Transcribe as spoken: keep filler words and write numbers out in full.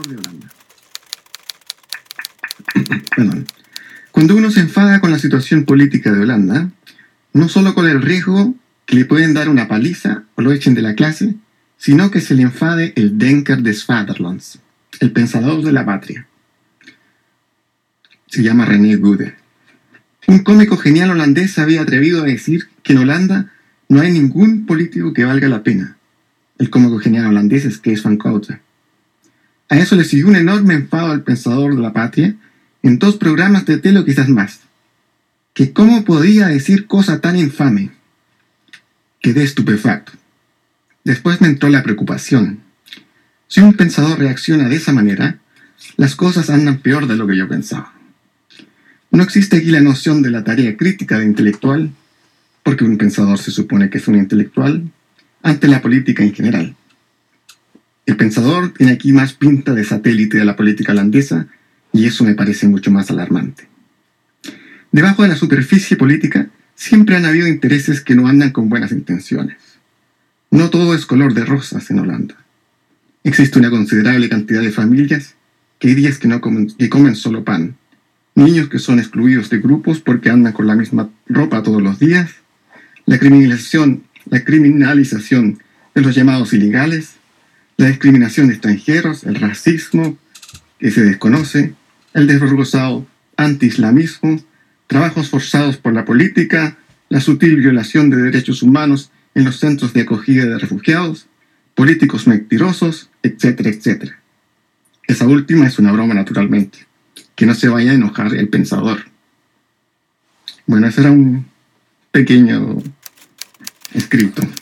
pensador de Holanda. Perdón. Cuando uno se enfada con la situación política de Holanda, no solo con el riesgo que le pueden dar una paliza o lo echen de la clase, sino que se le enfade el Denker des Vaderlands, el pensador de la patria. Se llama René Gude. Un cómico genial holandés se había atrevido a decir que en Holanda no hay ningún político que valga la pena. El cómico genial holandés es Kees van Koten. A eso le siguió un enorme enfado al pensador de la patria en dos programas de tele o quizás más. Que cómo podía decir cosa tan infame. Quedé estupefacto. Después me entró la preocupación. Si un pensador reacciona de esa manera, las cosas andan peor de lo que yo pensaba. No existe aquí la noción de la tarea crítica de intelectual, porque un pensador se supone que es un intelectual, ante la política en general. El pensador tiene aquí más pinta de satélite de la política holandesa, y eso me parece mucho más alarmante. Debajo de la superficie política siempre han habido intereses que no andan con buenas intenciones. No todo es color de rosas en Holanda. Existe una considerable cantidad de familias que hay días que, no comen, que comen solo pan, niños que son excluidos de grupos porque andan con la misma ropa todos los días, la criminalización, la criminalización de los llamados ilegales, la discriminación de extranjeros, el racismo que se desconoce, el desvergonzado anti-islamismo, trabajos forzados por la política, la sutil violación de derechos humanos en los centros de acogida de refugiados, políticos mentirosos, etcétera, etcétera. Esa última es una broma, naturalmente. Que no se vaya a enojar el pensador. Bueno, ese era un pequeño escrito.